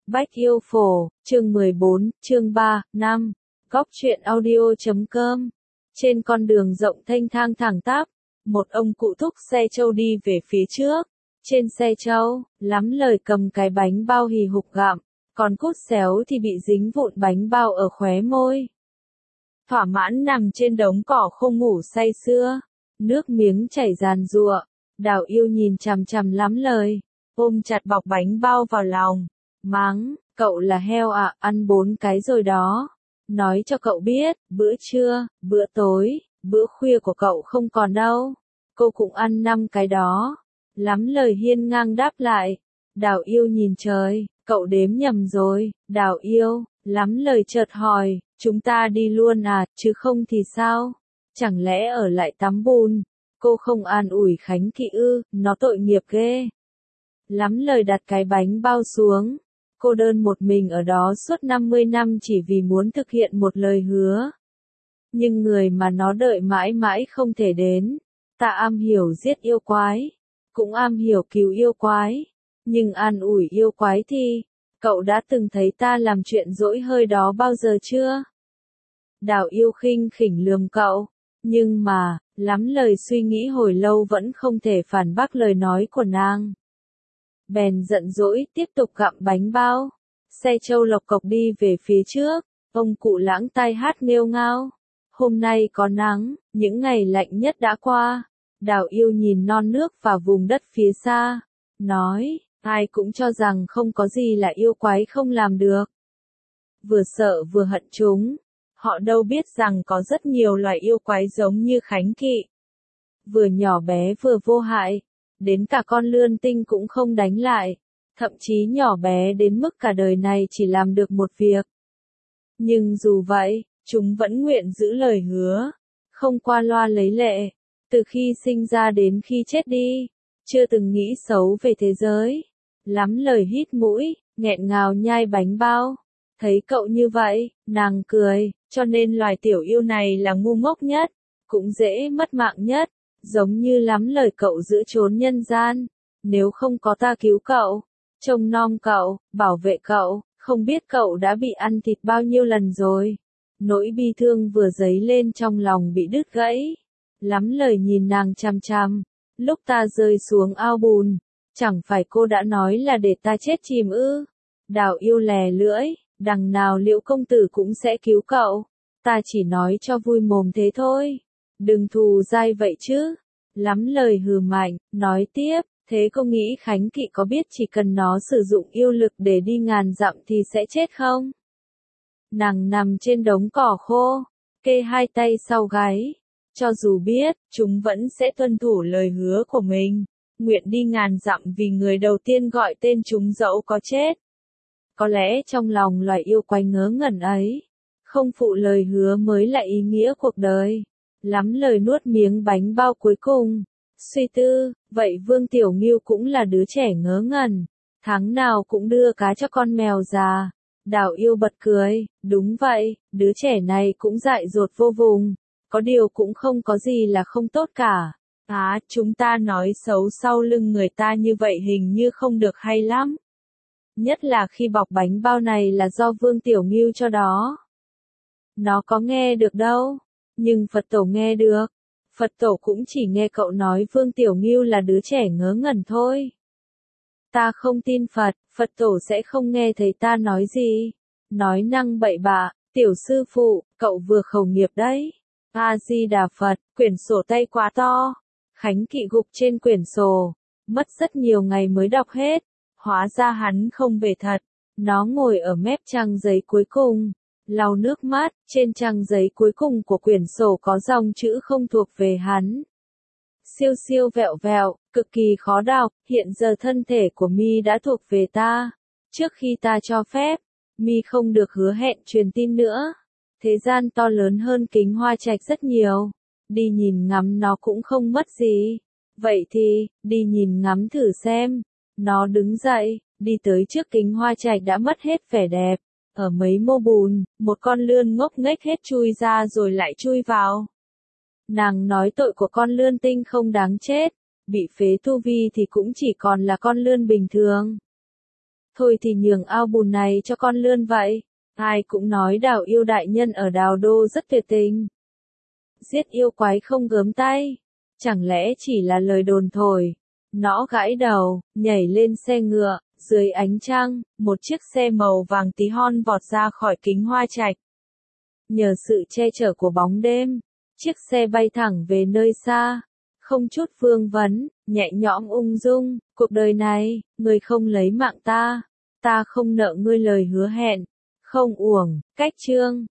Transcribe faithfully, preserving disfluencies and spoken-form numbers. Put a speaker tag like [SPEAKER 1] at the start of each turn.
[SPEAKER 1] Bách Yêu Phổ, chương mười bốn, chương ba, năm, góc truyện audio chấm com. Trên con đường rộng thênh thang thẳng tắp, một ông cụ thúc xe trâu đi về phía trước. Trên xe trâu, lắm lời cầm cái bánh bao hì hục gặm, còn cút xéo thì bị dính vụn bánh bao ở khóe môi. Thỏa mãn nằm trên đống cỏ khô ngủ say sưa, nước miếng chảy ràn rụa. Đào Yêu nhìn chằm chằm lắm lời, ôm chặt bọc bánh bao vào lòng, mắng, cậu là heo à, ăn bốn cái rồi đó. Nói cho cậu biết, bữa trưa, bữa tối, bữa khuya của cậu không còn đâu. Cô cũng ăn năm cái đó. Lắm lời hiên ngang đáp lại. Đào Yêu nhìn trời, cậu đếm nhầm rồi. Đào Yêu, lắm lời chợt hỏi, chúng ta đi luôn à, chứ không thì sao? Chẳng lẽ ở lại tắm bùn? Cô không an ủi Khánh Kỵ ư, nó tội nghiệp ghê. Lắm lời đặt cái bánh bao xuống. Cô đơn một mình ở đó suốt năm mươi năm chỉ vì muốn thực hiện một lời hứa. Nhưng người mà nó đợi mãi mãi không thể đến. Ta am hiểu giết yêu quái, cũng am hiểu cứu yêu quái. Nhưng an ủi yêu quái thì, cậu đã từng thấy ta làm chuyện dỗi hơi đó bao giờ chưa? Đào Yêu khinh khỉnh lườm cậu. Nhưng mà, lắm lời suy nghĩ hồi lâu vẫn không thể phản bác lời nói của nàng. Bèn giận dỗi tiếp tục gặm bánh bao. Xe trâu lộc cộc đi về phía trước. Ông cụ lãng tai hát nghêu ngao. Hôm nay có nắng, những ngày lạnh nhất đã qua. Đào Yêu nhìn non nước và vùng đất phía xa. Nói, ai cũng cho rằng không có gì là yêu quái không làm được. Vừa sợ vừa hận chúng. Họ đâu biết rằng có rất nhiều loài yêu quái giống như Khánh Kỵ. Vừa nhỏ bé vừa vô hại. Đến cả con lươn tinh cũng không đánh lại. Thậm chí nhỏ bé đến mức cả đời này chỉ làm được một việc. Nhưng dù vậy, chúng vẫn nguyện giữ lời hứa. Không qua loa lấy lệ. Từ khi sinh ra đến khi chết đi. Chưa từng nghĩ xấu về thế giới. Lắm lời hít mũi, nghẹn ngào nhai bánh bao. Thấy cậu như vậy, nàng cười, cho nên loài tiểu yêu này là ngu ngốc nhất, cũng dễ mất mạng nhất, giống như lắm lời cậu giữ trốn nhân gian. Nếu không có ta cứu cậu, trông nom cậu, bảo vệ cậu, không biết cậu đã bị ăn thịt bao nhiêu lần rồi. Nỗi bi thương vừa dấy lên trong lòng bị đứt gãy. Lắm lời nhìn nàng chằm chằm, lúc ta rơi xuống ao bùn, chẳng phải cô đã nói là để ta chết chìm ư? Đào Yêu lè lưỡi. Đằng nào Liễu công tử cũng sẽ cứu cậu. Ta chỉ nói cho vui mồm thế thôi. Đừng thù dai vậy chứ. Lắm lời hừ mạnh, nói tiếp, thế cô nghĩ Khánh Kỵ có biết chỉ cần nó sử dụng yêu lực để đi ngàn dặm thì sẽ chết không? Nàng nằm trên đống cỏ khô, kê hai tay sau gáy. Cho dù biết, chúng vẫn sẽ tuân thủ lời hứa của mình. Nguyện đi ngàn dặm vì người đầu tiên gọi tên chúng dẫu có chết. Có lẽ trong lòng loài yêu quái ngớ ngẩn ấy, không phụ lời hứa mới là ý nghĩa cuộc đời. Lắm lời nuốt miếng bánh bao cuối cùng, suy tư, vậy Vương Tiểu Ngưu cũng là đứa trẻ ngớ ngẩn, tháng nào cũng đưa cá cho con mèo già. Đào Yêu bật cười, đúng vậy, đứa trẻ này cũng dại dột vô vùng, có điều cũng không có gì là không tốt cả. À, chúng ta nói xấu sau lưng người ta như vậy hình như không được hay lắm. Nhất là khi bọc bánh bao này là do Vương Tiểu Ngưu cho đó. Nó có nghe được đâu. Nhưng Phật tổ nghe được. Phật tổ cũng chỉ nghe cậu nói Vương Tiểu Ngưu là đứa trẻ ngớ ngẩn thôi. Ta không tin Phật, Phật tổ sẽ không nghe thấy ta nói gì. Nói năng bậy bạ, tiểu sư phụ, cậu vừa khẩu nghiệp đấy. A-di-đà Phật, quyển sổ tay quá to. Khánh Kỵ gục trên quyển sổ. Mất rất nhiều ngày mới đọc hết. Hóa ra hắn không về thật. Nó ngồi ở mép trang giấy cuối cùng, lau nước mắt, trên trang giấy cuối cùng của quyển sổ có dòng chữ không thuộc về hắn. Siêu siêu vẹo vẹo, cực kỳ khó đọc, hiện giờ thân thể của mi đã thuộc về ta. Trước khi ta cho phép, mi không được hứa hẹn truyền tin nữa. Thế gian to lớn hơn Kính Hoa Trạch rất nhiều. Đi nhìn ngắm nó cũng không mất gì. Vậy thì, đi nhìn ngắm thử xem. Nó đứng dậy, đi tới trước Kính Hoa Trạch đã mất hết vẻ đẹp. Ở mấy mô bùn, một con lươn ngốc nghếch hết chui ra rồi lại chui vào. Nàng nói tội của con lươn tinh không đáng chết, bị phế tu vi thì cũng chỉ còn là con lươn bình thường. thôi thì nhường ao bùn này cho con lươn vậy. Ai cũng nói Đào Yêu đại nhân ở Đào Đô rất tuyệt tình. Giết yêu quái không gớm tay. Chẳng lẽ chỉ là lời đồn thổi. Nó gãi đầu, nhảy lên xe ngựa, dưới ánh trăng, một chiếc xe màu vàng tí hon vọt ra khỏi kính hoa trạch. Nhờ sự che chở của bóng đêm, chiếc xe bay thẳng về nơi xa. Không chút vương vấn, nhẹ nhõm ung dung, cuộc đời này, người không lấy mạng ta, ta không nợ ngươi lời hứa hẹn, không uổng, cách chương.